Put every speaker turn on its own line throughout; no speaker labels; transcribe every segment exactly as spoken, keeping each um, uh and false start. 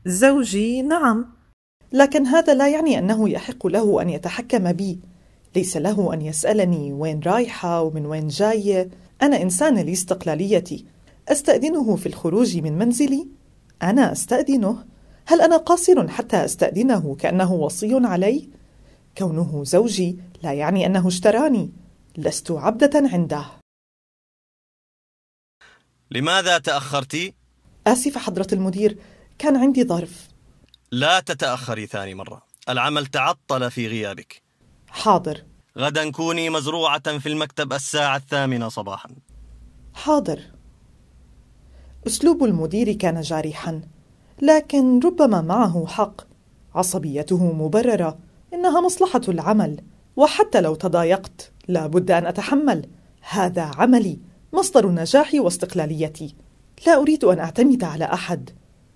زوجي نعم، لكن هذا لا يعني أنه يحق له أن يتحكم بي. ليس له أن يسألني وين رايحة ومن وين جاية. أنا إنسان لي استقلاليتي. أستأذنه في الخروج من منزلي؟ أنا أستأذنه؟ هل أنا قاصر حتى أستأذنه كأنه وصي علي؟ كونه زوجي لا يعني أنه اشتراني. لست عبدة عنده.
لماذا تأخرت؟
آسفة حضرة المدير، كان عندي ظرف.
لا تتأخري ثاني مرة، العمل تعطل في غيابك.
حاضر.
غدا كوني مزروعة في المكتب الساعة الثامنة صباحا.
حاضر. أسلوب المدير كان جارحا، لكن ربما معه حق. عصبيته مبررة، إنها مصلحة العمل، وحتى لو تضايقت لا بد أن أتحمل. هذا عملي، مصدر نجاحي واستقلاليتي. لا أريد أن أعتمد على أحد.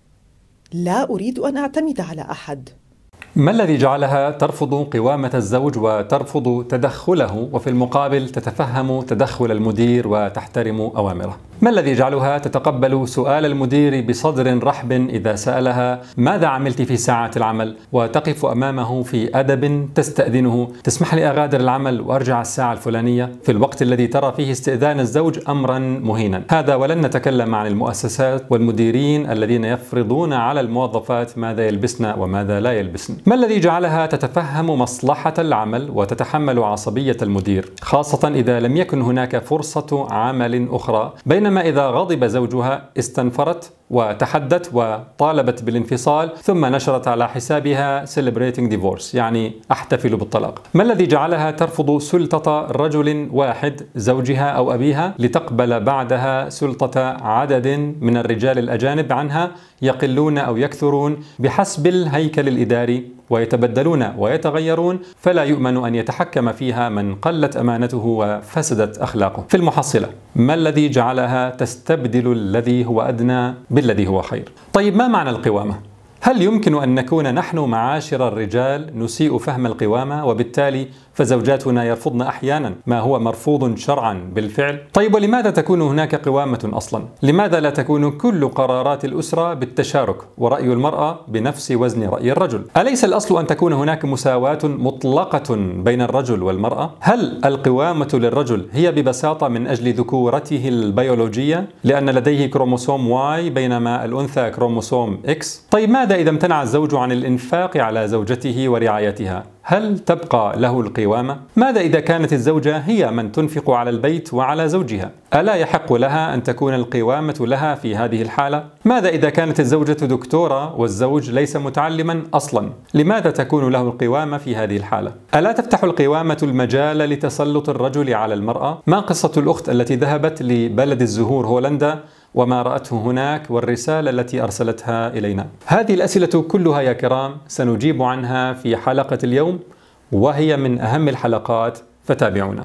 لا أريد أن أعتمد على أحد.
ما الذي جعلها ترفض قوامة الزوج وترفض تدخله، وفي المقابل تتفهم تدخل المدير وتحترم أوامره؟ ما الذي يجعلها تتقبل سؤال المدير بصدر رحب إذا سألها ماذا عملت في ساعات العمل، وتقف أمامه في أدب تستأذنه تسمح لي أغادر العمل وأرجع الساعة الفلانية في الوقت الذي ترى فيه استئذان الزوج أمرا مهينا؟ هذا ولن نتكلم عن المؤسسات والمديرين الذين يفرضون على الموظفات ماذا يلبسن وماذا لا يلبسن. ما الذي جعلها تتفهم مصلحة العمل وتتحمل عصبية المدير، خاصة إذا لم يكن هناك فرصة عمل أخرى، بينما إذا غضب زوجها استنفرت وتحدت وطالبت بالانفصال، ثم نشرت على حسابها celebrating divorce، يعني أحتفل بالطلاق؟ ما الذي جعلها ترفض سلطة رجل واحد زوجها أو أبيها لتقبل بعدها سلطة عدد من الرجال الأجانب عنها يقلون أو يكثرون بحسب الهيكل الإداري، ويتبدلون ويتغيرون، فلا يؤمن أن يتحكم فيها من قلت أمانته وفسدت أخلاقه؟ في المحصلة، ما الذي جعلها تستبدل الذي هو أدنى بالذي هو خير؟ طيب، ما معنى القوامة؟ هل يمكن أن نكون نحن معاشر الرجال نسيء فهم القوامة، وبالتالي فزوجاتنا يرفضن أحيانا ما هو مرفوض شرعا بالفعل؟ طيب، ولماذا تكون هناك قوامة أصلا؟ لماذا لا تكون كل قرارات الأسرة بالتشارك ورأي المرأة بنفس وزن رأي الرجل؟ أليس الأصل أن تكون هناك مساواة مطلقة بين الرجل والمرأة؟ هل القوامة للرجل هي ببساطة من أجل ذكورته البيولوجية لأن لديه كروموسوم واي بينما الأنثى كروموسوم إكس؟ طيب، ماذا إذا امتنع الزوج عن الإنفاق على زوجته ورعايتها؟ هل تبقى له القوامة؟ ماذا إذا كانت الزوجة هي من تنفق على البيت وعلى زوجها؟ ألا يحق لها أن تكون القوامة لها في هذه الحالة؟ ماذا إذا كانت الزوجة دكتورة والزوج ليس متعلما أصلا؟ لماذا تكون له القوامة في هذه الحالة؟ ألا تفتح القوامة المجال لتسلط الرجل على المرأة؟ ما قصة الأخت التي ذهبت لبلد الزهور هولندا وما رأته هناك والرسالة التي أرسلتها إلينا؟ هذه الأسئلة كلها يا كرام سنجيب عنها في حلقة اليوم، وهي من أهم الحلقات، فتابعونا.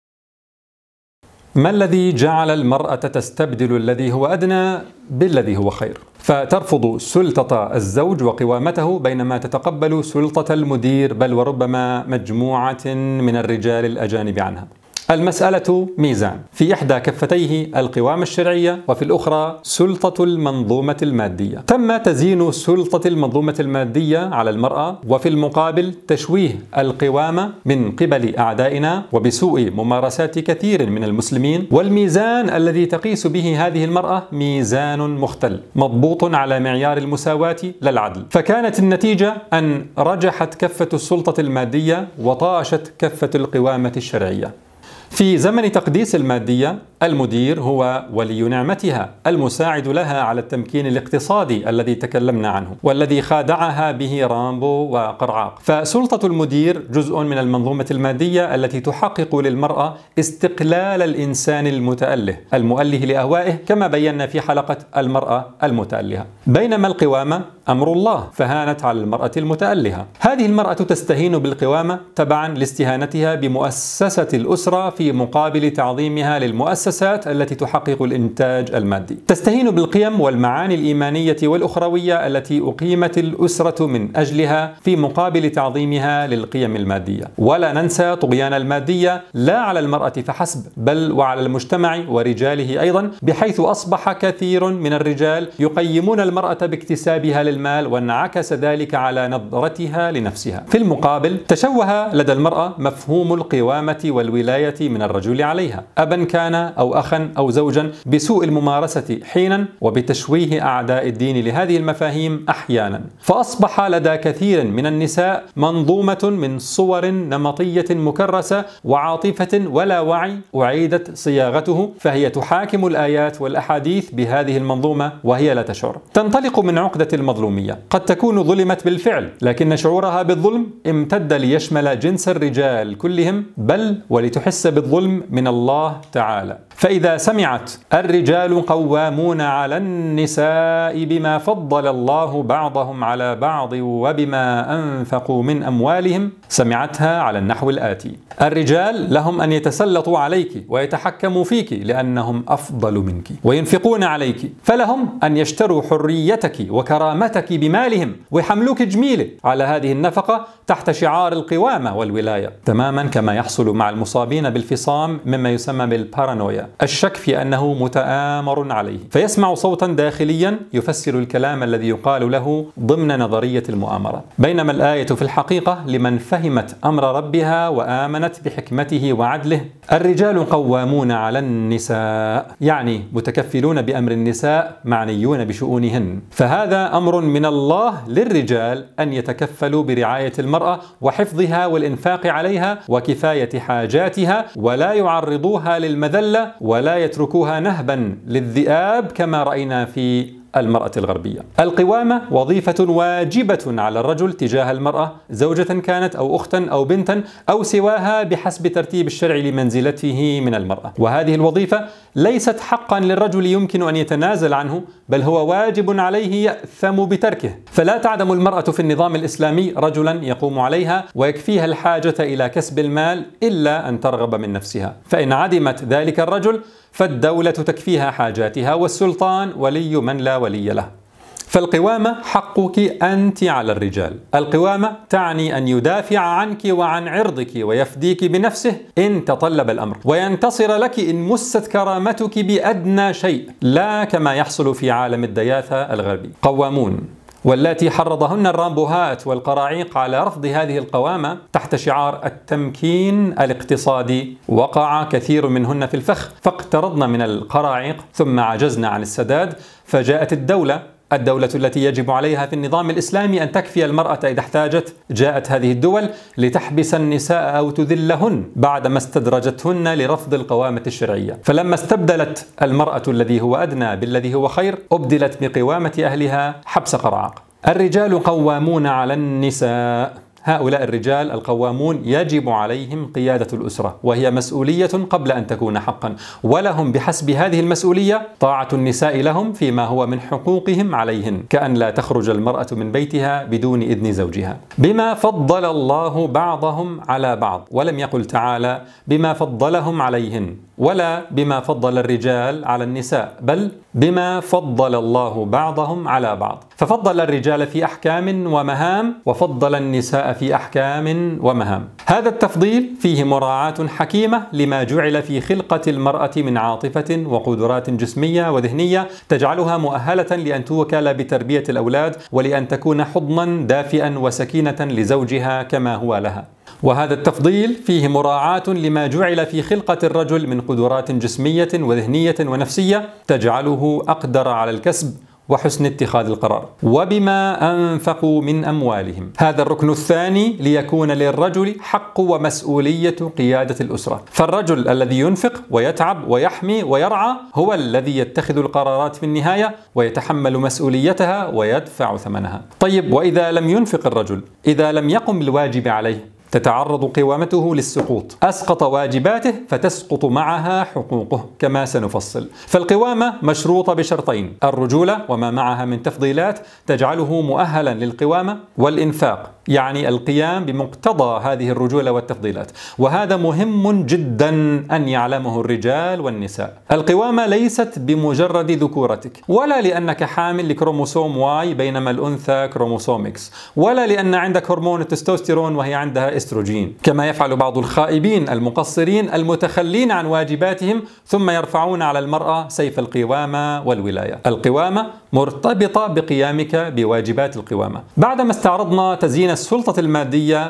ما الذي جعل المرأة تستبدل الذي هو أدنى بالذي هو خير، فترفض سلطة الزوج وقوامته بينما تتقبل سلطة المدير، بل وربما مجموعة من الرجال الأجانب عنها؟ المسألة ميزان، في إحدى كفتيه القوامة الشرعية وفي الأخرى سلطة المنظومة المادية. تم تزيين سلطة المنظومة المادية على المرأة، وفي المقابل تشويه القوامة من قبل أعدائنا وبسوء ممارسات كثير من المسلمين. والميزان الذي تقيس به هذه المرأة ميزان مختل مضبوط على معيار المساواة لا العدل، فكانت النتيجة أن رجحت كفة السلطة المادية وطاشت كفة القوامة الشرعية. في زمن تقديس المادية، المدير هو ولي نعمتها المساعد لها على التمكين الاقتصادي الذي تكلمنا عنه والذي خادعها به رامبو وقرعاق. فسلطة المدير جزء من المنظومة المادية التي تحقق للمرأة استقلال الإنسان المتأله المؤله لأهوائه، كما بينا في حلقة المرأة المتألهة. بينما القوامة أمر الله، فهانت على المرأة المتألهة. هذه المرأة تستهين بالقوامة تبعا لاستهانتها بمؤسسة الأسرة في مقابل تعظيمها للمؤسسات التي تحقق الإنتاج المادي. تستهين بالقيم والمعاني الإيمانية والأخروية التي أقيمت الأسرة من أجلها في مقابل تعظيمها للقيم المادية. ولا ننسى طغيان المادية لا على المرأة فحسب، بل وعلى المجتمع ورجاله أيضا، بحيث أصبح كثير من الرجال يقيمون المرأة باكتسابها للمال المال وانعكس ذلك على نظرتها لنفسها. في المقابل تشوه لدى المرأة مفهوم القوامة والولاية من الرجل عليها، أبا كان أو أخا أو زوجا، بسوء الممارسة حينا وبتشويه أعداء الدين لهذه المفاهيم أحيانا. فأصبح لدى كثير من النساء منظومة من صور نمطية مكرسة وعاطفة ولا وعي أعيدت صياغته، فهي تحاكم الآيات والأحاديث بهذه المنظومة وهي لا تشعر. تنطلق من عقدة المظلومية، قد تكون ظلمت بالفعل، لكن شعورها بالظلم امتد ليشمل جنس الرجال كلهم، بل ولتحس بالظلم من الله تعالى. فإذا سمعت الرجال قوامون على النساء بما فضل الله بعضهم على بعض وبما أنفقوا من أموالهم، سمعتها على النحو الآتي: الرجال لهم أن يتسلطوا عليك ويتحكموا فيك لأنهم أفضل منك وينفقون عليك، فلهم أن يشتروا حريتك وكرامتك بمالهم ويحملوك جميلة على هذه النفقة تحت شعار القوامة والولاية، تماما كما يحصل مع المصابين بالفصام مما يسمى بالبارانويا، الشك في أنه متآمر عليه، فيسمع صوتا داخليا يفسر الكلام الذي يقال له ضمن نظرية المؤامرة. بينما الآية في الحقيقة لمن فهمت أمر ربها وآمنت بحكمته وعدله: الرجال قوامون على النساء، يعني متكفلون بأمر النساء، معنيون بشؤونهن. فهذا أمر من الله للرجال أن يتكفلوا برعاية المرأة وحفظها والإنفاق عليها وكفاية حاجاتها، ولا يعرضوها للمذلة ولا يتركوها نهبا للذئاب كما رأينا في المرأة الغربية. القوامة وظيفة واجبة على الرجل تجاه المرأة، زوجة كانت أو أختا أو بنتا أو سواها بحسب ترتيب الشرع لمنزلته من المرأة، وهذه الوظيفة ليست حقا للرجل يمكن أن يتنازل عنه، بل هو واجب عليه يأثم بتركه. فلا تعدم المرأة في النظام الإسلامي رجلا يقوم عليها ويكفيها الحاجة إلى كسب المال إلا أن ترغب من نفسها، فإن عدمت ذلك الرجل فالدولة تكفيها حاجاتها والسلطان ولي من لا ولي له. فالقوامة حقك أنت على الرجال. القوامة تعني أن يدافع عنك وعن عرضك ويفديك بنفسه إن تطلب الأمر، وينتصر لك إن مست كرامتك بأدنى شيء، لا كما يحصل في عالم الدياثة الغربي. قوامون واللاتي حرضهن الرامبوهات والقراعيق على رفض هذه القوامة تحت شعار التمكين الاقتصادي، وقع كثير منهن في الفخ، فاقترضن من القراعيق ثم عجزن عن السداد، فجاءت الدولة الدولة التي يجب عليها في النظام الإسلامي أن تكفي المرأة إذا احتاجت. جاءت هذه الدول لتحبس النساء أو تذلهن بعدما استدرجتهن لرفض القوامة الشرعية، فلما استبدلت المرأة الذي هو أدنى بالذي هو خير أبدلت بقوامة أهلها حبس قرعاق. الرجال قوامون على النساء، هؤلاء الرجال القوامون يجب عليهم قيادة الأسرة، وهي مسؤولية قبل أن تكون حقا، ولهم بحسب هذه المسؤولية طاعة النساء لهم فيما هو من حقوقهم عليهن، كأن لا تخرج المرأة من بيتها بدون إذن زوجها. بما فضل الله بعضهم على بعض، ولم يقل تعالى بما فضلهم عليهن، ولا بما فضل الرجال على النساء، بل بما فضل الله بعضهم على بعض، ففضل الرجال في أحكام ومهام وفضل النساء في أحكام ومهام. هذا التفضيل فيه مراعاة حكيمة لما جعل في خلقة المرأة من عاطفة وقدرات جسمية وذهنية تجعلها مؤهلة لأن توكل بتربية الأولاد ولأن تكون حضنا دافئا وسكينة لزوجها كما هو لها. وهذا التفضيل فيه مراعاة لما جعل في خلقة الرجل من قدرات جسمية وذهنية ونفسية تجعله أقدر على الكسب وحسن اتخاذ القرار. وبما أنفقوا من أموالهم، هذا الركن الثاني ليكون للرجل حق ومسؤولية قيادة الأسرة. فالرجل الذي ينفق ويتعب ويحمي ويرعى هو الذي يتخذ القرارات في النهاية ويتحمل مسؤوليتها ويدفع ثمنها. طيب، وإذا لم ينفق الرجل، إذا لم يقم بالواجب عليه، تتعرض قوامته للسقوط، أسقط واجباته فتسقط معها حقوقه كما سنفصل. فالقوامة مشروطة بشرطين: الرجولة وما معها من تفضيلات تجعله مؤهلا للقوامة، والإنفاق يعني القيام بمقتضى هذه الرجولة والتفضيلات، وهذا مهم جدا أن يعلمه الرجال والنساء. القوامة ليست بمجرد ذكورتك، ولا لأنك حامل لكروموسوم واي بينما الأنثى كروموسوم إكس، ولا لأن عندك هرمون التستوستيرون وهي عندها استروجين، كما يفعل بعض الخائبين المقصرين المتخلين عن واجباتهم ثم يرفعون على المرأة سيف القوامة والولاية. القوامة مرتبطة بقيامك بواجبات القوامة. بعدما استعرضنا تزيين السلطة المادية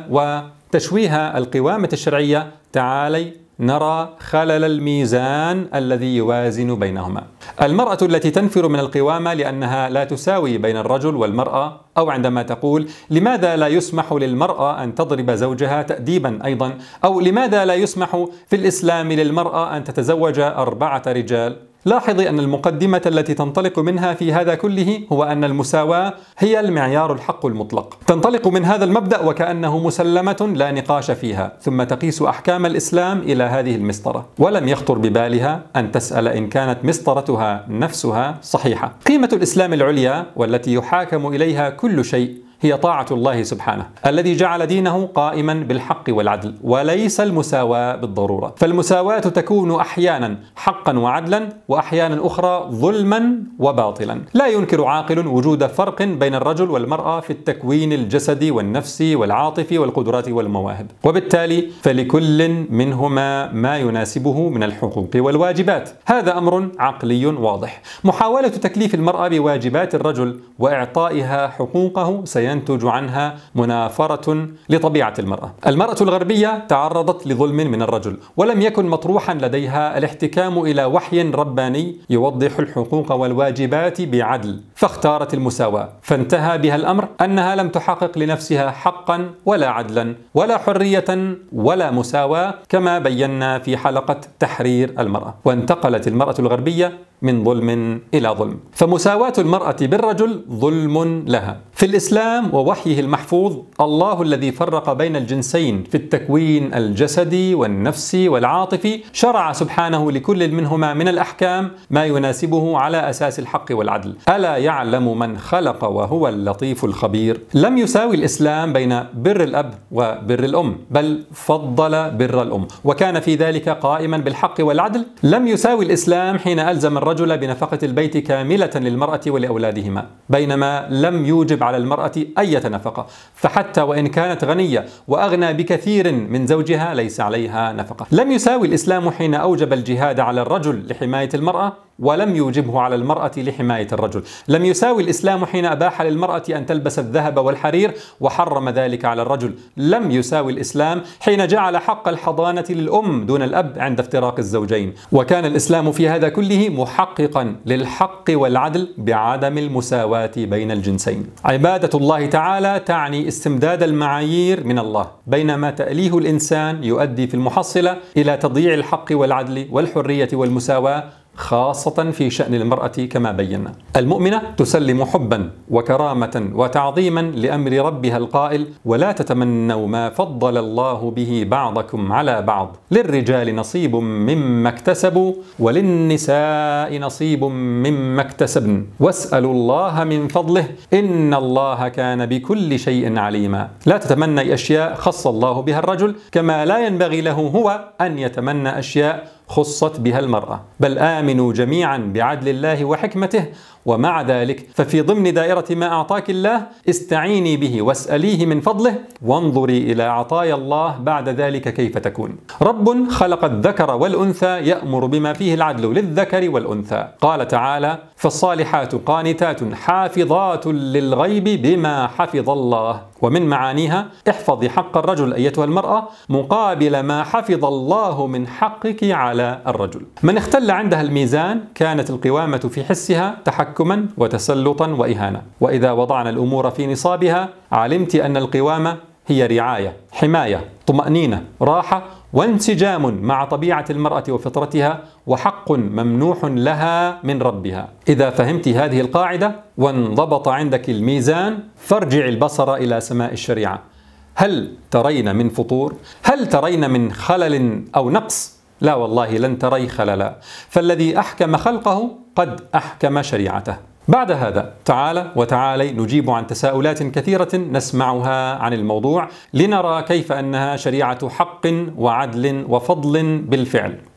وتشويه القوامة الشرعية، تعالي نرى خلل الميزان الذي يوازن بينهما. المرأة التي تنفر من القوامة لأنها لا تساوي بين الرجل والمرأة، أو عندما تقول لماذا لا يسمح للمرأة أن تضرب زوجها تأديبا أيضا، أو لماذا لا يسمح في الإسلام للمرأة أن تتزوج أربعة رجال، لاحظي أن المقدمة التي تنطلق منها في هذا كله هو أن المساواة هي المعيار الحق المطلق. تنطلق من هذا المبدأ وكأنه مسلمة لا نقاش فيها، ثم تقيس أحكام الإسلام إلى هذه المسطرة، ولم يخطر ببالها أن تسأل إن كانت مسطرتها نفسها صحيحة. قيمة الإسلام العليا والتي يحاكم إليها كل شيء هي طاعة الله سبحانه الذي جعل دينه قائما بالحق والعدل، وليس المساواة بالضرورة. فالمساواة تكون أحيانا حقا وعدلا، وأحيانا أخرى ظلما وباطلا. لا ينكر عاقل وجود فرق بين الرجل والمرأة في التكوين الجسدي والنفسي والعاطفي والقدرات والمواهب، وبالتالي فلكل منهما ما يناسبه من الحقوق والواجبات. هذا أمر عقلي واضح. محاولة تكليف المرأة بواجبات الرجل وإعطائها حقوقه ينتج عنها منافرة لطبيعة المرأة. المرأة الغربية تعرضت لظلم من الرجل، ولم يكن مطروحا لديها الاحتكام إلى وحي رباني يوضح الحقوق والواجبات بعدل، فاختارت المساواة، فانتهى بها الأمر أنها لم تحقق لنفسها حقا ولا عدلا ولا حرية ولا مساواة، كما بينا في حلقة تحرير المرأة. وانتقلت المرأة الغربية من ظلم إلى ظلم. فمساواة المرأة بالرجل ظلم لها. في الإسلام ووحيه المحفوظ، الله الذي فرق بين الجنسين في التكوين الجسدي والنفسي والعاطفي شرع سبحانه لكل منهما من الأحكام ما يناسبه على أساس الحق والعدل. ألا يعلم من خلق وهو اللطيف الخبير؟ لم يساوي الإسلام بين بر الأب وبر الأم، بل فضل بر الأم، وكان في ذلك قائما بالحق والعدل. لم يساوي الإسلام حين ألزم الرجل بنفقة البيت كاملة للمرأة ولأولادهما، بينما لم يوجب على المرأة أي نفقة، فحتى وإن كانت غنية وأغنى بكثير من زوجها ليس عليها نفقة. لم يساوي الإسلام حين أوجب الجهاد على الرجل لحماية المرأة ولم يوجبه على المرأة لحماية الرجل. لم يساوي الإسلام حين أباح للمرأة أن تلبس الذهب والحرير وحرم ذلك على الرجل. لم يساوي الإسلام حين جعل حق الحضانة للأم دون الأب عند افتراق الزوجين. وكان الإسلام في هذا كله محققا للحق والعدل بعدم المساواة بين الجنسين. عبادة الله تعالى تعني استمداد المعايير من الله، بينما تأليه الإنسان يؤدي في المحصلة إلى تضييع الحق والعدل والحرية والمساواة، خاصة في شأن المرأة كما بينا. المؤمنة تسلم حبا وكرامة وتعظيما لأمر ربها القائل: ولا تتمنوا ما فضل الله به بعضكم على بعض، للرجال نصيب مما اكتسبوا وللنساء نصيب مما اكتسبن واسألوا الله من فضله إن الله كان بكل شيء عليما. لا تتمنى أشياء خص الله بها الرجل، كما لا ينبغي له هو أن يتمنى أشياء خصت بها المرأة، بل آمنوا جميعا بعدل الله وحكمته. ومع ذلك ففي ضمن دائرة ما أعطاك الله استعيني به واسأليه من فضله، وانظري إلى عطايا الله بعد ذلك كيف تكون. رب خلق الذكر والأنثى يأمر بما فيه العدل للذكر والأنثى. قال تعالى: فالصالحات قانتات حافظات للغيب بما حفظ الله. ومن معانيها: احفظي حق الرجل أيتها المرأة مقابل ما حفظ الله من حقك على الرجل. من اختل عندها الميزان كانت القوامة في حسها تحكما وتسلطا وإهانة. وإذا وضعنا الأمور في نصابها علمت أن القوامة هي رعاية، حماية، طمأنينة، راحة، وانسجام مع طبيعة المرأة وفطرتها، وحق ممنوح لها من ربها. إذا فهمت هذه القاعدة وانضبط عندك الميزان، فارجع البصر إلى سماء الشريعة. هل ترين من فطور؟ هل ترين من خلل أو نقص؟ لا والله لن تري خللا، فالذي أحكم خلقه قد أحكم شريعته. بعد هذا تعالى وتعالي نجيب عن تساؤلات كثيرة نسمعها عن الموضوع، لنرى كيف أنها شريعة حق وعدل وفضل بالفعل.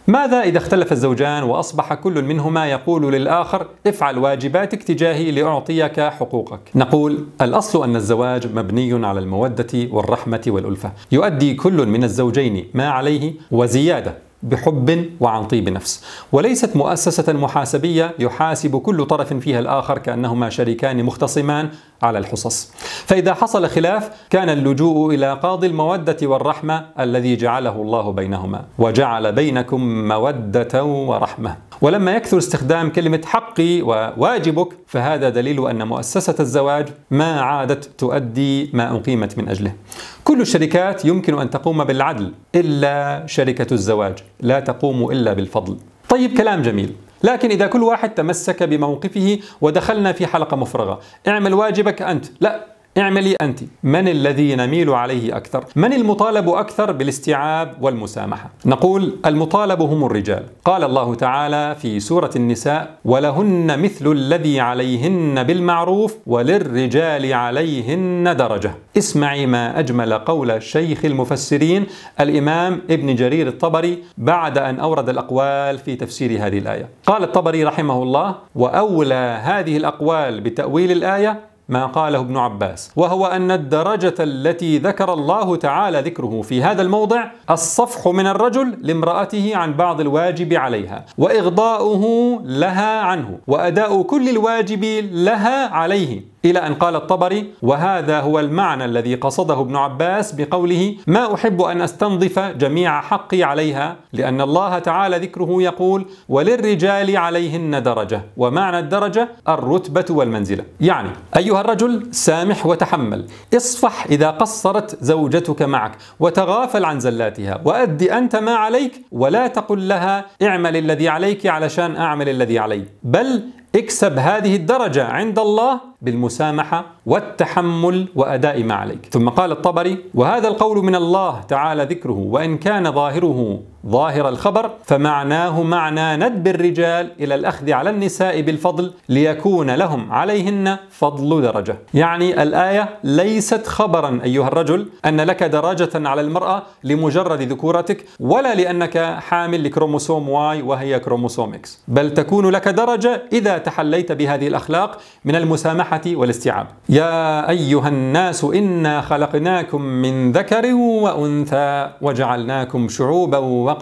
ماذا إذا اختلف الزوجان وأصبح كل منهما يقول للآخر افعل واجباتك تجاهي لأعطيك حقوقك؟ نقول الأصل أن الزواج مبني على المودة والرحمة والألفة، يؤدي كل من الزوجين ما عليه وزيادة بحب وعن طيب نفس، وليست مؤسسة محاسبية يحاسب كل طرف فيها الآخر كأنهما شريكان مختصمان على الحصص. فإذا حصل خلاف كان اللجوء إلى قاضي المودة والرحمة الذي جعله الله بينهما، وجعل بينكم مودة ورحمة. ولما يكثر استخدام كلمة حقي وواجبك فهذا دليل أن مؤسسة الزواج ما عادت تؤدي ما أقيمت من أجله. كل الشركات يمكن أن تقوم بالعدل إلا شركة الزواج، لا تقوم إلا بالفضل. طيب كلام جميل، لكن إذا كل واحد تمسك بموقفه ودخلنا في حلقة مفرغة، اعمل واجبك أنت، لا اعملي أنت، من الذي نميل عليه أكثر؟ من المطالب أكثر بالاستيعاب والمسامحة؟ نقول المطالب هم الرجال. قال الله تعالى في سورة النساء: ولهن مثل الذي عليهن بالمعروف وللرجال عليهن درجة. اسمعي ما أجمل قول شيخ المفسرين الإمام ابن جرير الطبري بعد أن أورد الأقوال في تفسير هذه الآية. قال الطبري رحمه الله: وأولى هذه الأقوال بتأويل الآية ما قاله ابن عباس، وهو أن الدرجة التي ذكر الله تعالى ذكره في هذا الموضع الصفح من الرجل لامرأته عن بعض الواجب عليها، وإغضاؤه لها عنه، وأداء كل الواجب لها عليه، إلى أن قال الطبري: وهذا هو المعنى الذي قصده ابن عباس بقوله: ما أحب أن أستنظف جميع حقي عليها، لأن الله تعالى ذكره يقول: وللرجال عليهن درجة، ومعنى الدرجة الرتبة والمنزلة. يعني أيها الرجل سامح وتحمل، اصفح إذا قصرت زوجتك معك وتغافل عن زلاتها، وأدي أنت ما عليك، ولا تقل لها اعمل الذي عليك علشان أعمل الذي علي، بل اكسب هذه الدرجة عند الله بالمسامحة والتحمل وأداء ما عليك. ثم قال الطبري: وهذا القول من الله تعالى ذكره، وإن كان ظاهره ظاهر الخبر فمعناه معنى ندب الرجال إلى الأخذ على النساء بالفضل ليكون لهم عليهن فضل درجة. يعني الآية ليست خبرا أيها الرجل أن لك درجة على المرأة لمجرد ذكورتك، ولا لأنك حامل لكروموسوم واي وهي كروموسوم إكس، بل تكون لك درجة إذا تحليت بهذه الأخلاق من المسامحة والاستيعاب. يا أيها الناس إنا خلقناكم من ذكر وأنثى وجعلناكم شعوبا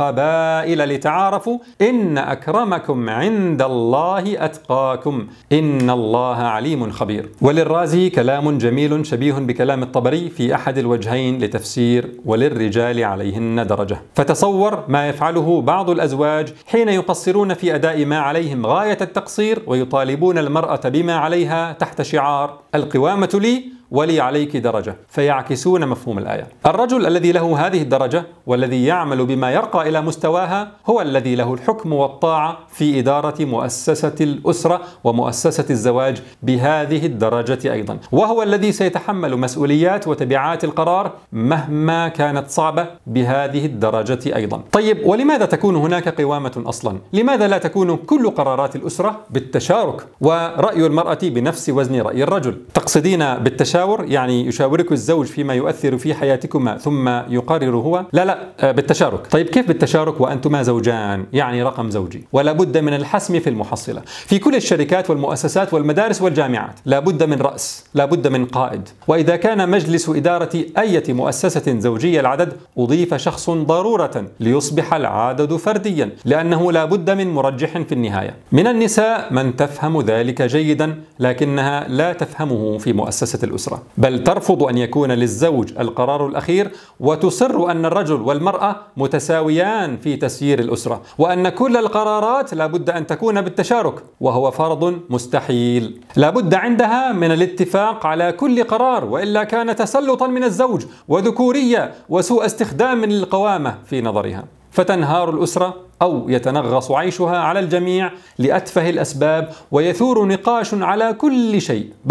وقبائل لتعارفوا إن أكرمكم عند الله أتقاكم إن الله عليم خبير. وللرازي كلام جميل شبيه بكلام الطبري في أحد الوجهين لتفسير وللرجال عليهن درجة. فتصور ما يفعله بعض الأزواج حين يقصرون في أداء ما عليهم غاية التقصير ويطالبون المرأة بما عليها تحت شعار القوامة لي ولي عليك درجة، فيعكسون مفهوم الآية. الرجل الذي له هذه الدرجة والذي يعمل بما يرقى إلى مستواها هو الذي له الحكم والطاعة في إدارة مؤسسة الأسرة ومؤسسة الزواج بهذه الدرجة أيضا، وهو الذي سيتحمل مسؤوليات وتبعات القرار مهما كانت صعبة بهذه الدرجة أيضا. طيب ولماذا تكون هناك قوامة أصلا؟ لماذا لا تكون كل قرارات الأسرة بالتشارك ورأي المرأة بنفس وزن رأي الرجل؟ تقصدين بالتشارك يعني يشاورك الزوج فيما يؤثر في حياتكما ثم يقرر هو؟ لا لا بالتشارك. طيب كيف بالتشارك وأنتما زوجان؟ يعني رقم زوجي، ولا بد من الحسم في المحصلة. في كل الشركات والمؤسسات والمدارس والجامعات لا بد من رأس، لا بد من قائد. وإذا كان مجلس إدارة أي مؤسسة زوجية العدد أضيف شخص ضرورة ليصبح العدد فرديا، لأنه لا بد من مرجح في النهاية. من النساء من تفهم ذلك جيدا لكنها لا تفهمه في مؤسسة الأسرة، بل ترفض أن يكون للزوج القرار الأخير، وتصر أن الرجل والمرأة متساويان في تسيير الأسرة، وأن كل القرارات لا بد أن تكون بالتشارك، وهو فرض مستحيل. لا بد عندها من الاتفاق على كل قرار، وإلا كان تسلطا من الزوج وذكورية وسوء استخدام للقوامة في نظرها، فتنهار الأسرة أو يتنغص عيشها على الجميع لأتفه الأسباب، ويثور نقاش على كل شيء، بل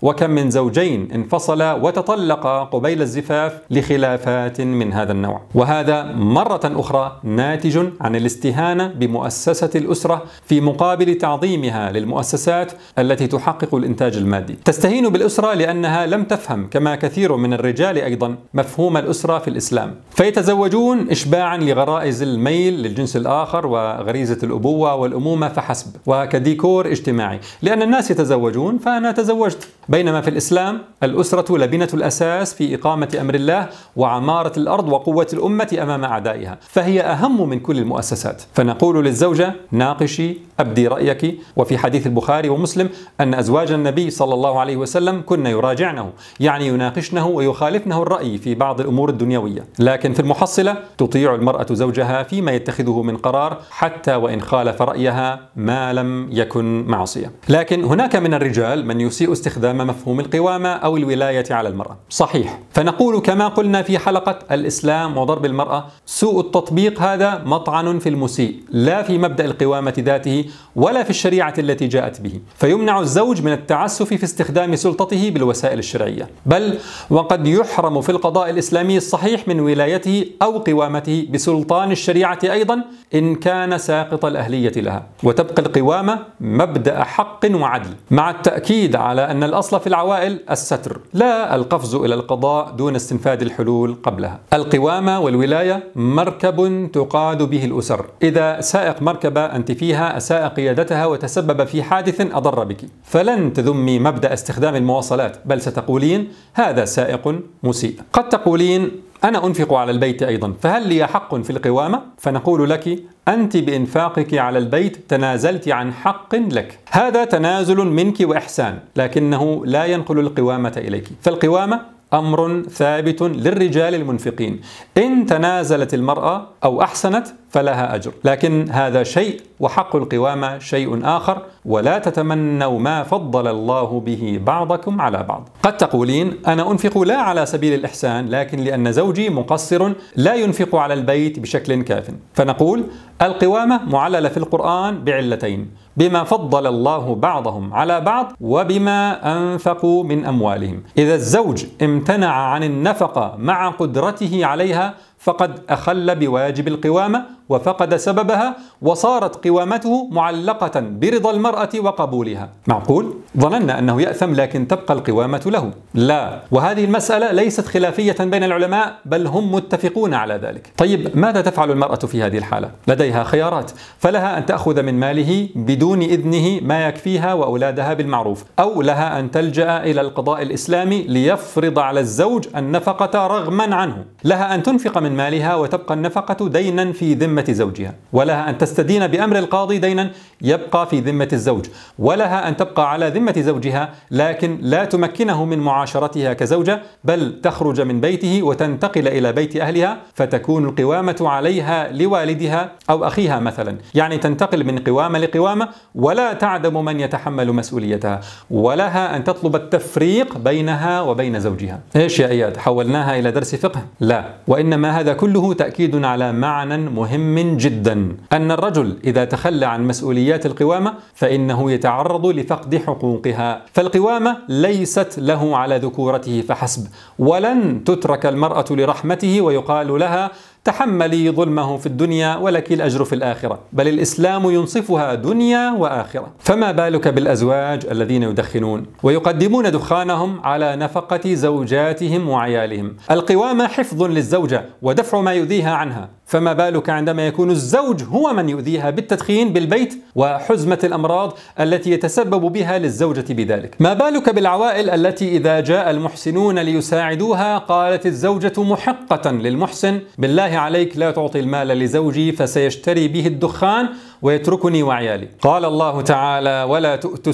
وكم من زوجين انفصلا وتطلقا قبيل الزفاف لخلافات من هذا النوع. وهذا مرة أخرى ناتج عن الاستهانة بمؤسسة الأسرة في مقابل تعظيمها للمؤسسات التي تحقق الإنتاج المادي. تستهين بالأسرة لأنها لم تفهم كما كثير من الرجال أيضا مفهوم الأسرة في الإسلام، فيتزوجون إشباعا لغرائز الميل للجنس الآخر وغريزة الأبوة والأمومة فحسب، وكديكور اجتماعي، لأن الناس يتزوجون فأنا تزوجت. بينما في الإسلام الأسرة لبنة الأساس في إقامة أمر الله وعمارة الأرض وقوة الأمة أمام أعدائها، فهي أهم من كل المؤسسات. فنقول للزوجة ناقشي أبدي رأيك. وفي حديث البخاري ومسلم أن أزواج النبي صلى الله عليه وسلم كن يراجعنه، يعني يناقشنه ويخالفنه الرأي في بعض الأمور الدنيوية، لكن في المحصلة تطيع المرأة زوجها فيما يتخذه من قرار حتى وإن خالف رأيها ما لم يكن معصية. لكن هناك من الرجال من يسيء استخدام مفهوم القوامة أو الولاية على المرأة. صحيح، فنقول كما قلنا في حلقة الإسلام وضرب المرأة: سوء التطبيق هذا مطعن في المسيء، لا في مبدأ القوامة ذاته ولا في الشريعة التي جاءت به، فيمنع الزوج من التعسف في استخدام سلطته بالوسائل الشرعية، بل وقد يحرم في القضاء الإسلامي الصحيح من ولايته أو قوامته بسلطان الشريعة أيضا إن كان ساقط الأهلية لها. وتبقى القوامة مبدأ حق وعدل، مع التأكيد على أن الأصل في العوائل الستر، لا القفز إلى القضاء دون استنفاد الحلول قبلها. القوامة والولاية مركب تقاد به الأسر، إذا سائق مركبة أنت فيها أساء قيادتها وتسبب في حادث أضر بك، فلن تذمي مبدأ استخدام المواصلات، بل ستقولين هذا سائق مسيء. قد تقولين أنا أنفق على البيت أيضا، فهل لي حق في القوامة؟ فنقول لك أنت بإنفاقك على البيت تنازلت عن حق لك، هذا تنازل منك وإحسان، لكنه لا ينقل القوامة إليك. فالقوامة أمر ثابت للرجال المنفقين، إن تنازلت المرأة أو أحسنت فلها أجر، لكن هذا شيء وحق القوامة شيء آخر. ولا تتمنوا ما فضل الله به بعضكم على بعض. قد تقولين أنا أنفق لا على سبيل الإحسان، لكن لأن زوجي مقصر لا ينفق على البيت بشكل كاف. فنقول القوامة معللة في القرآن بعلتين: بما فضل الله بعضهم على بعض وبما أنفقوا من أموالهم. إذا الزوج امتنع عن النفقة مع قدرته عليها فقد أخل بواجب القوامة وفقد سببها، وصارت قوامته معلقة برضا المرأة وقبولها. معقول؟ ظننا أنه يأثم لكن تبقى القوامة له. لا، وهذه المسألة ليست خلافية بين العلماء، بل هم متفقون على ذلك. طيب ماذا تفعل المرأة في هذه الحالة؟ لديها خيارات، فلها أن تأخذ من ماله بدون إذنه ما يكفيها وأولادها بالمعروف، أو لها أن تلجأ إلى القضاء الإسلامي ليفرض على الزوج النفقة رغما عنه. لها أن تنفق من مالها وتبقى النفقة دينا في ذمة زوجها، ولها أن تستدين بأمر القاضي دينا يبقى في ذمة الزوج، ولها أن تبقى على ذمة زوجها لكن لا تمكنه من معاشرتها كزوجة، بل تخرج من بيته وتنتقل إلى بيت أهلها، فتكون القوامة عليها لوالدها أو أخيها مثلا، يعني تنتقل من قوامة لقوامة ولا تعدم من يتحمل مسؤوليتها. ولها أن تطلب التفريق بينها وبين زوجها. إيش يا إياد، حولناها إلى درس فقه؟ لا، وإنما هذا كله تأكيد على معنى مهم جدا، أن الرجل إذا تخلى عن مسؤوليات القوامة فإنه يتعرض لفقد حقوقها. فالقوامة ليست له على ذكورته فحسب، ولن تترك المرأة لرحمته ويقال لها تحملي ظلمه في الدنيا ولك الأجر في الآخرة، بل الإسلام ينصفها دنيا وآخرة. فما بالك بالأزواج الذين يدخنون ويقدمون دخانهم على نفقة زوجاتهم وعيالهم؟ القوامة حفظ للزوجة ودفع ما يؤذيها عنها، فما بالك عندما يكون الزوج هو من يؤذيها بالتدخين بالبيت وحزمة الأمراض التي يتسبب بها للزوجة بذلك؟ ما بالك بالعوائل التي إذا جاء المحسنون ليساعدوها قالت الزوجة محقة للمحسن: بالله عليك لا تعطي المال لزوجي فسيشتري به الدخان ويتركني وعيالي. قال الله تعالى: ولا تؤتوا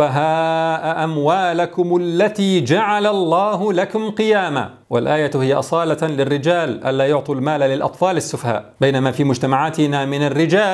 السفهاء أموالكم التي جعل الله لكم قياما. والآية هي أصالة للرجال ألا يعطوا المال للأطفال السفهاء، بينما في مجتمعاتنا من الرجال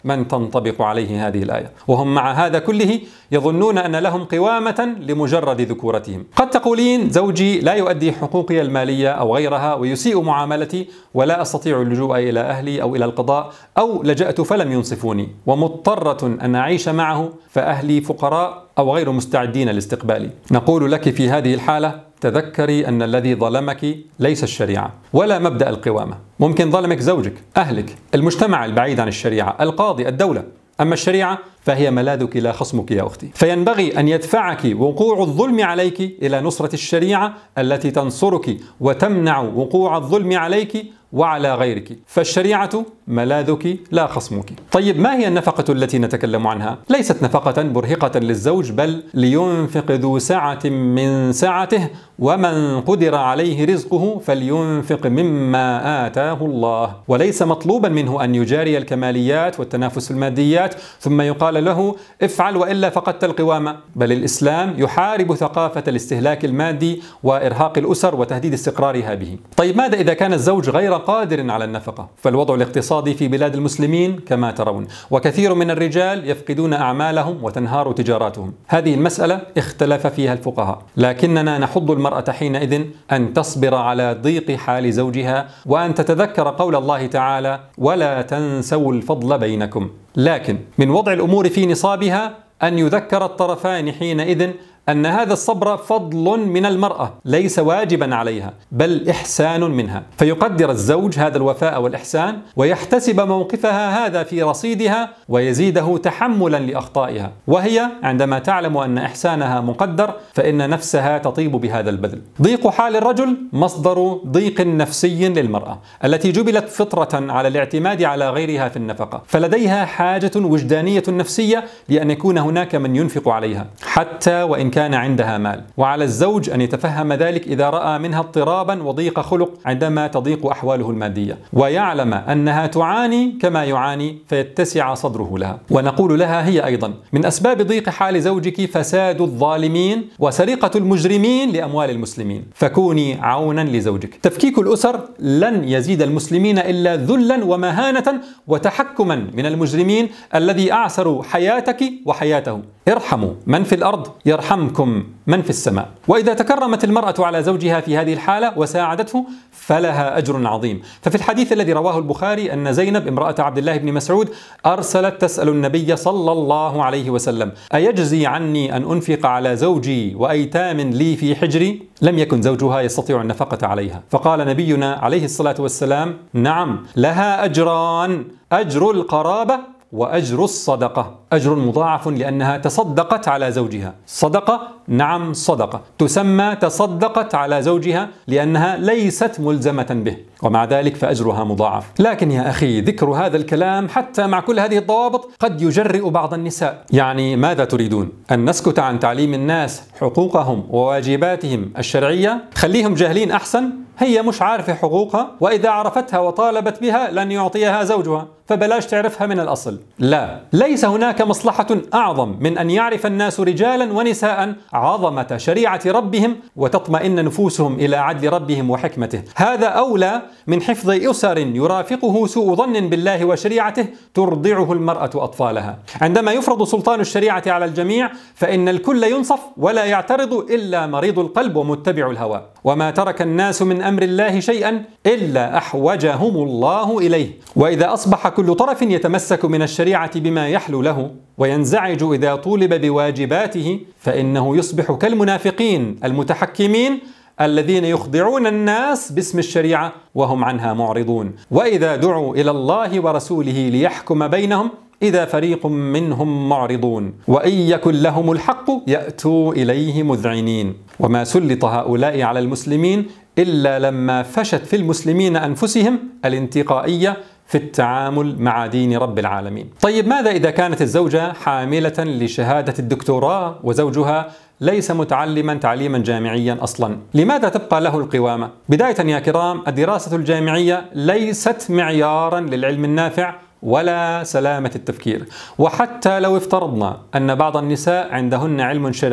من تنطبق عليه هذه الآية، وهم مع هذا كله يظنون أن لهم قوامة لمجرد ذكورتهم. قد تقولين زوجي لا يؤدي حقوقي المالية أو غيرها ويسيء معاملتي ولا أستطيع اللجوء إلى أهلي أو إلى القضاء، أو لجأت فلم ينصفوني ومضطرة أن أعيش معه فأهلي فقراء أو غير مستعدين لاستقبالي. نقول لك في هذه الحالة تذكري أن الذي ظلمك ليس الشريعة ولا مبدأ القوامة. ممكن ظلمك زوجك، أهلك، المجتمع البعيد عن الشريعة، القاضي، الدولة، أما الشريعة فهي ملاذك لا خصمك يا أختي. فينبغي أن يدفعك وقوع الظلم عليك إلى نصرة الشريعة التي تنصرك وتمنع وقوع الظلم عليك وعلى غيرك، فالشريعة ملاذك لا خصمك. طيب ما هي النفقة التي نتكلم عنها؟ ليست نفقة برهقة للزوج، بل لينفق ذو سعة من سعته ومن قدر عليه رزقه فلينفق مما آتاه الله. وليس مطلوبا منه أن يجاري الكماليات والتنافس في الماديات ثم يقال له افعل وإلا فقدت القوامة، بل الإسلام يحارب ثقافة الاستهلاك المادي وإرهاق الأسر وتهديد استقرارها به. طيب ماذا إذا كان الزوج غير قادر على النفقة؟ فالوضع الاقتصادي في بلاد المسلمين كما ترون، وكثير من الرجال يفقدون أعمالهم وتنهار تجاراتهم. هذه المسألة اختلف فيها الفقهاء، لكننا نحض المرأة حينئذ أن تصبر على ضيق حال زوجها وأن تتذكر قول الله تعالى ولا تنسوا الفضل بينكم. لكن من وضع الأمور في نصابها أن يذكر الطرفان حينئذ أن هذا الصبر فضل من المرأة ليس واجبا عليها بل إحسان منها، فيقدر الزوج هذا الوفاء والإحسان ويحتسب موقفها هذا في رصيدها ويزيده تحملا لأخطائها، وهي عندما تعلم أن إحسانها مقدر فإن نفسها تطيب بهذا البذل. ضيق حال الرجل مصدر ضيق نفسي للمرأة التي جبلت فطرة على الاعتماد على غيرها في النفقة، فلديها حاجة وجدانية نفسية لأن يكون هناك من ينفق عليها حتى وإن كان عندها مال، وعلى الزوج أن يتفهم ذلك إذا رأى منها اضطرابا وضيق خلق عندما تضيق أحواله المادية، ويعلم أنها تعاني كما يعاني فيتسع صدره لها. ونقول لها هي أيضا من أسباب ضيق حال زوجك فساد الظالمين وسرقة المجرمين لأموال المسلمين، فكوني عونا لزوجك. تفكيك الأسر لن يزيد المسلمين إلا ذلا ومهانة وتحكما من المجرمين الذي أعسروا حياتك وحياته. ارحموا من في الأرض يرحمكم من في السماء. وإذا تكرمت المرأة على زوجها في هذه الحالة وساعدته فلها أجر عظيم. ففي الحديث الذي رواه البخاري أن زينب امرأة عبد الله بن مسعود أرسلت تسأل النبي صلى الله عليه وسلم أيجزي عني أن أنفق على زوجي وأيتام لي في حجري؟ لم يكن زوجها يستطيع النفقة عليها، فقال نبينا عليه الصلاة والسلام نعم لها أجران، أجر القرابة وأجر الصدقة، أجر مضاعف لأنها تصدقت على زوجها. صدقة نعم صدقة، تسمى تصدقت على زوجها لأنها ليست ملزمة به، ومع ذلك فأجرها مضاعف. لكن يا أخي ذكر هذا الكلام حتى مع كل هذه الضوابط قد يجرئ بعض النساء. يعني ماذا تريدون؟ أن نسكت عن تعليم الناس حقوقهم وواجباتهم الشرعية؟ خليهم جاهلين أحسن، هي مش عارفة حقوقها وإذا عرفتها وطالبت بها لن يعطيها زوجها، فبلاش تعرفها من الأصل. لا، ليس هناك مصلحة أعظم من أن يعرف الناس رجالا ونساء عظمة شريعة ربهم وتطمئن نفوسهم إلى عدل ربهم وحكمته. هذا أولى من حفظ أسر يرافقه سوء ظن بالله وشريعته ترضعه المرأة أطفالها. عندما يفرض سلطان الشريعة على الجميع فإن الكل ينصف ولا يعترض إلا مريض القلب ومتبع الهوى. وما ترك الناس من أمر الله شيئا إلا أحوجهم الله إليه. وإذا أصبح كل طرف يتمسك من الشريعة بما يحلو له وينزعج إذا طولب بواجباته فإنه يصبح كالمنافقين المتحكمين الذين يخضعون الناس باسم الشريعة وهم عنها معرضون. وإذا دعوا إلى الله ورسوله ليحكم بينهم إذا فريق منهم معرضون، وإن يكن لهم الحق يأتوا إليه مذعنين. وما سلط هؤلاء على المسلمين إلا لما فشت في المسلمين أنفسهم الانتقائية في التعامل مع دين رب العالمين. طيب ماذا إذا كانت الزوجة حاملة لشهادة الدكتوراه وزوجها ليس متعلما تعليما جامعيا أصلا؟ لماذا تبقى له القوامة؟ بداية يا كرام، الدراسة الجامعية ليست معيارا للعلم النافع ولا سلامة التفكير. وحتى لو افترضنا أن بعض النساء عندهن علم شرعي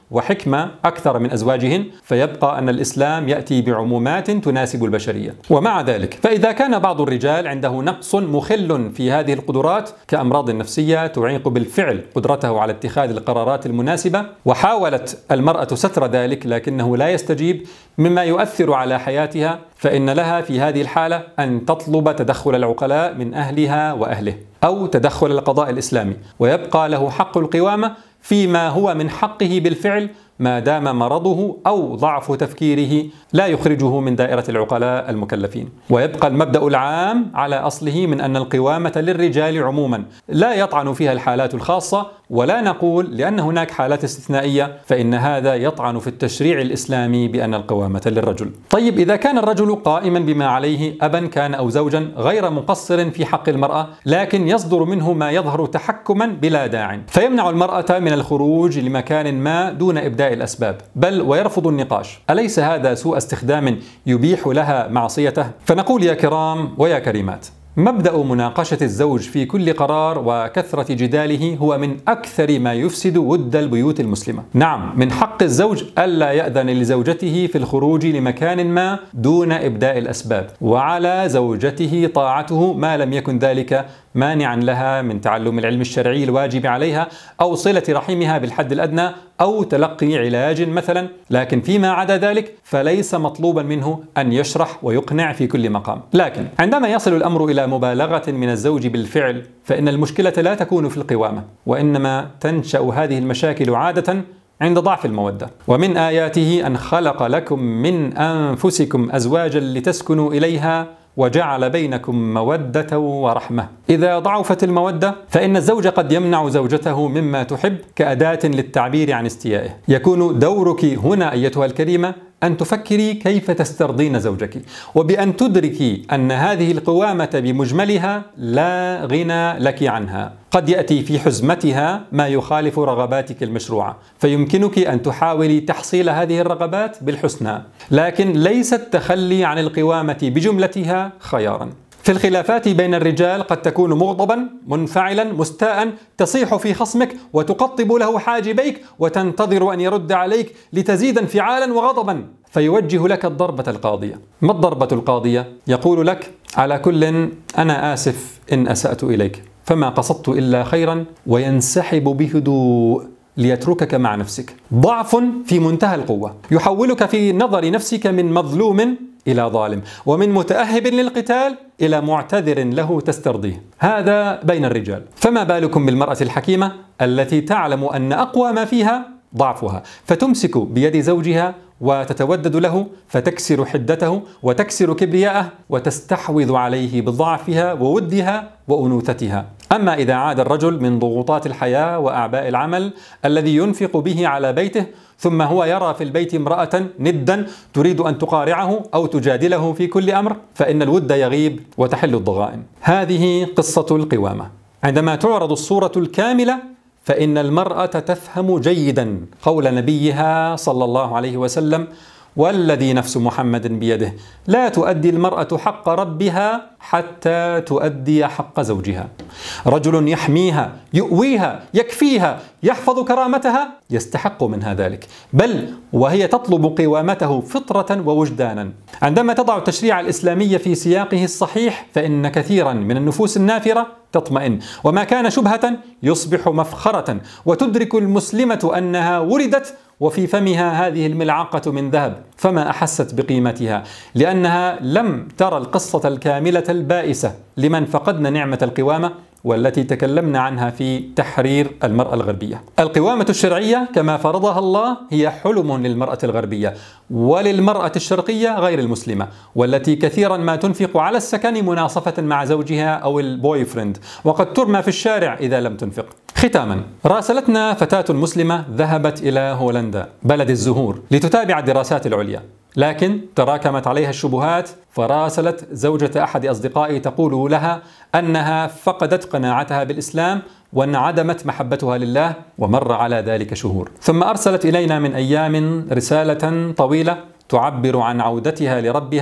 وحكمة أكثر من أزواجهن، فيبقى أن الإسلام يأتي بعمومات تناسب البشرية. ومع ذلك فإذا كان بعض الرجال عنده نقص مخل في هذه القدرات كأمراض نفسية تعيق بالفعل قدرته على اتخاذ القرارات المناسبة، وحاولت المرأة ستر ذلك لكنه لا يستجيب مما يؤثر على حياتها، فإن لها في هذه الحالة أن تطلب تدخل العقلاء من أهلها وأهله أو تدخل القضاء الإسلامي، ويبقى له حق القوامة فيما هو من حقه بالفعل ما دام مرضه أو ضعف تفكيره لا يخرجه من دائرة العقلاء المكلفين. ويبقى المبدأ العام على أصله من أن القوامة للرجال عموما لا يطعن فيها الحالات الخاصة، ولا نقول لأن هناك حالات استثنائية فإن هذا يطعن في التشريع الإسلامي بأن القوامة للرجل. طيب إذا كان الرجل قائما بما عليه أبا كان أو زوجا غير مقصر في حق المرأة، لكن يصدر منه ما يظهر تحكما بلا داع، فيمنع المرأة من الخروج لمكان ما دون إبداء الأسباب، بل ويرفض النقاش، أليس هذا سوء استخدام يبيح لها معصيته؟ فنقول يا كرام ويا كريمات، مبدأ مناقشة الزوج في كل قرار وكثرة جداله هو من أكثر ما يفسد ود البيوت المسلمة. نعم، من حق الزوج ألا يأذن لزوجته في الخروج لمكان ما دون إبداء الأسباب، وعلى زوجته طاعته ما لم يكن ذلك مانعا لها من تعلم العلم الشرعي الواجب عليها أو صلة رحمها بالحد الأدنى أو تلقي علاج مثلا، لكن فيما عدا ذلك فليس مطلوبا منه أن يشرح ويقنع في كل مقام. لكن عندما يصل الأمر إلى مبالغة من الزوج بالفعل فإن المشكلة لا تكون في القوامة، وإنما تنشأ هذه المشاكل عادة عند ضعف المودة. ومن آياته أن خلق لكم من أنفسكم أزواجا لتسكنوا إليها وجعل بينكم مودة ورحمة. إذا ضعفت المودة فإن الزوج قد يمنع زوجته مما تحب كأداة للتعبير عن استيائه. يكون دورك هنا أيتها الكريمة أن تفكري كيف تسترضين زوجك، وبأن تدركي أن هذه القوامة بمجملها لا غنى لك عنها. قد يأتي في حزمتها ما يخالف رغباتك المشروعة، فيمكنك أن تحاولي تحصيل هذه الرغبات بالحسنى، لكن ليس التخلي عن القوامة بجملتها خيارا. في الخلافات بين الرجال قد تكون مغضبا منفعلا مستاء، تصيح في خصمك وتقطب له حاجبيك وتنتظر أن يرد عليك لتزيد انفعالا وغضبا، فيوجه لك الضربة القاضية. ما الضربة القاضية؟ يقول لك: على كل أنا آسف إن أسأت إليك، فما قصدت إلا خيرا، وينسحب بهدوء ليتركك مع نفسك. ضعف في منتهى القوة، يحولك في نظر نفسك من مظلوم إلى ظالم، ومن متأهب للقتال إلى معتذر له تسترضيه. هذا بين الرجال، فما بالكم بالمرأة الحكيمة التي تعلم أن أقوى ما فيها ضعفها، فتمسك بيد زوجها وتتودد له، فتكسر حدته وتكسر كبرياءه وتستحوذ عليه بضعفها وودها وأنوثتها. أما إذا عاد الرجل من ضغوطات الحياة وأعباء العمل الذي ينفق به على بيته، ثم هو يرى في البيت امرأة ندا تريد أن تقارعه أو تجادله في كل أمر، فإن الود يغيب وتحل الضغائن. هذه قصة القوامة. عندما تعرض الصورة الكاملة فإن المرأة تفهم جيدا قول نبيها صلى الله عليه وسلم: والذي نفس محمد بيده لا تؤدي المرأة حق ربها حتى تؤدي حق زوجها. رجل يحميها، يؤويها، يكفيها، يحفظ كرامتها يستحق منها ذلك، بل وهي تطلب قوامته فطرة ووجدانا. عندما تضع التشريع الإسلامي في سياقه الصحيح فإن كثيرا من النفوس النافرة تطمئن، وما كان شبهة يصبح مفخرة، وتدرك المسلمة أنها ولدت وفي فمها هذه الملعقة من ذهب، فما أحست بقيمتها لأنها لم ترى القصة الكاملة البائسة لمن فقدنا نعمة القوامة والتي تكلمنا عنها في تحرير المرأة الغربية. القوامة الشرعية كما فرضها الله هي حلم للمرأة الغربية وللمرأة الشرقية غير المسلمة، والتي كثيرا ما تنفق على السكن مناصفة مع زوجها أو البوي فريند، وقد ترمى في الشارع إذا لم تنفق. ختاما، راسلتنا فتاة مسلمة ذهبت إلى هولندا بلد الزهور لتتابع الدراسات العليا، لكن تراكمت عليها الشبهات فراسلت زوجة أحد أصدقائي تقول لها أنها فقدت قناعتها بالإسلام وانعدمت محبتها لله، ومر على ذلك شهور. ثم أرسلت إلينا من أيام رسالة طويلة تعبر عن عودتها لربها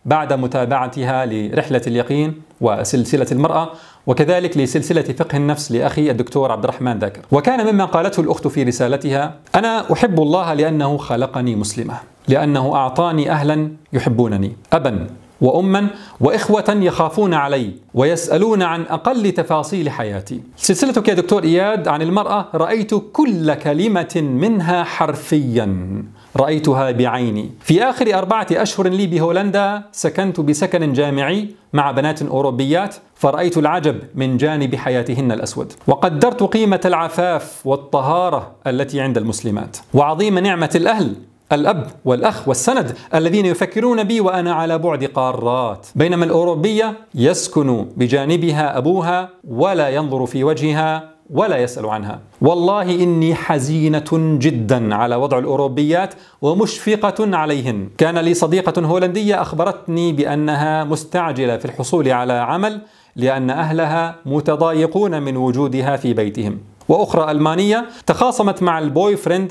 بعد متابعتها لرحلة اليقين وسلسلة المرأة، وكذلك لسلسلة فقه النفس لأخي الدكتور عبد الرحمن ذاكر. وكان مما قالته الأخت في رسالتها: أنا أحب الله لأنه خلقني مسلمة، لأنه أعطاني أهلا يحبونني، أبا وأما وإخوة يخافون علي ويسألون عن أقل تفاصيل حياتي. سلسلتك يا دكتور إياد عن المرأة رأيت كل كلمة منها حرفيا، رأيتها بعيني. في آخر أربعة أشهر لي بهولندا سكنت بسكن جامعي مع بنات أوروبيات، فرأيت العجب من جانب حياتهن الأسود، وقدرت قيمة العفاف والطهارة التي عند المسلمات، وعظيم نعمة الأهل، الأب والأخ والسند الذين يفكرون بي وأنا على بعد قارات، بينما الأوروبية يسكن بجانبها أبوها ولا ينظر في وجهها ولا يسأل عنها. والله إني حزينة جدا على وضع الأوروبيات ومشفقة عليهن. كان لي صديقة هولندية أخبرتني بأنها مستعجلة في الحصول على عمل لأن أهلها متضايقون من وجودها في بيتهم، وأخرى ألمانية تخاصمت مع البوي فريند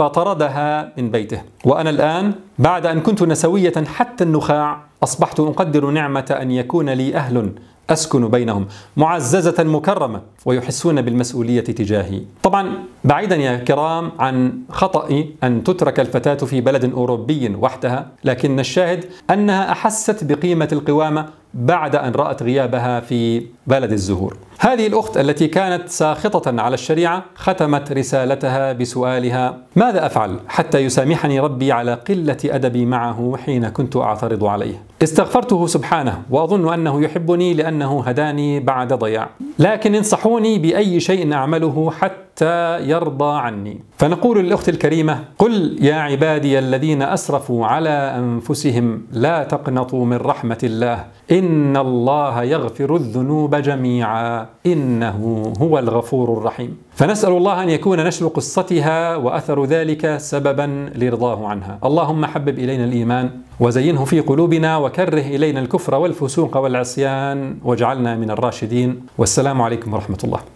فطردها من بيته. وأنا الآن بعد أن كنت نسوية حتى النخاع أصبحت أقدر نعمة أن يكون لي أهل أسكن بينهم، معززة مكرمة ويحسون بالمسؤولية تجاهي. طبعا بعيدا يا كرام عن خطأ أن تترك الفتاة في بلد أوروبي وحدها، لكن الشاهد أنها أحست بقيمة القوامة بعد أن رأت غيابها في بلد الزهور. هذه الأخت التي كانت ساخطة على الشريعة ختمت رسالتها بسؤالها: ماذا أفعل حتى يسامحني ربي على قلة أدبي معه حين كنت أعترض عليه؟ استغفرته سبحانه وأظن أنه يحبني لأنه هداني بعد ضياع، لكن انصحوني بأي شيء أعمله حتى يرضى عني. فنقول للأخت الكريمة: قل يا عبادي الذين أسرفوا على أنفسهم لا تقنطوا من رحمة الله إن الله يغفر الذنوب جميعا إنه هو الغفور الرحيم. فنسأل الله أن يكون نشر قصتها وأثر ذلك سببا لرضاه عنها. اللهم حبب إلينا الإيمان وزينه في قلوبنا وكره إلينا الكفر والفسوق والعصيان واجعلنا من الراشدين. والسلام عليكم ورحمة الله.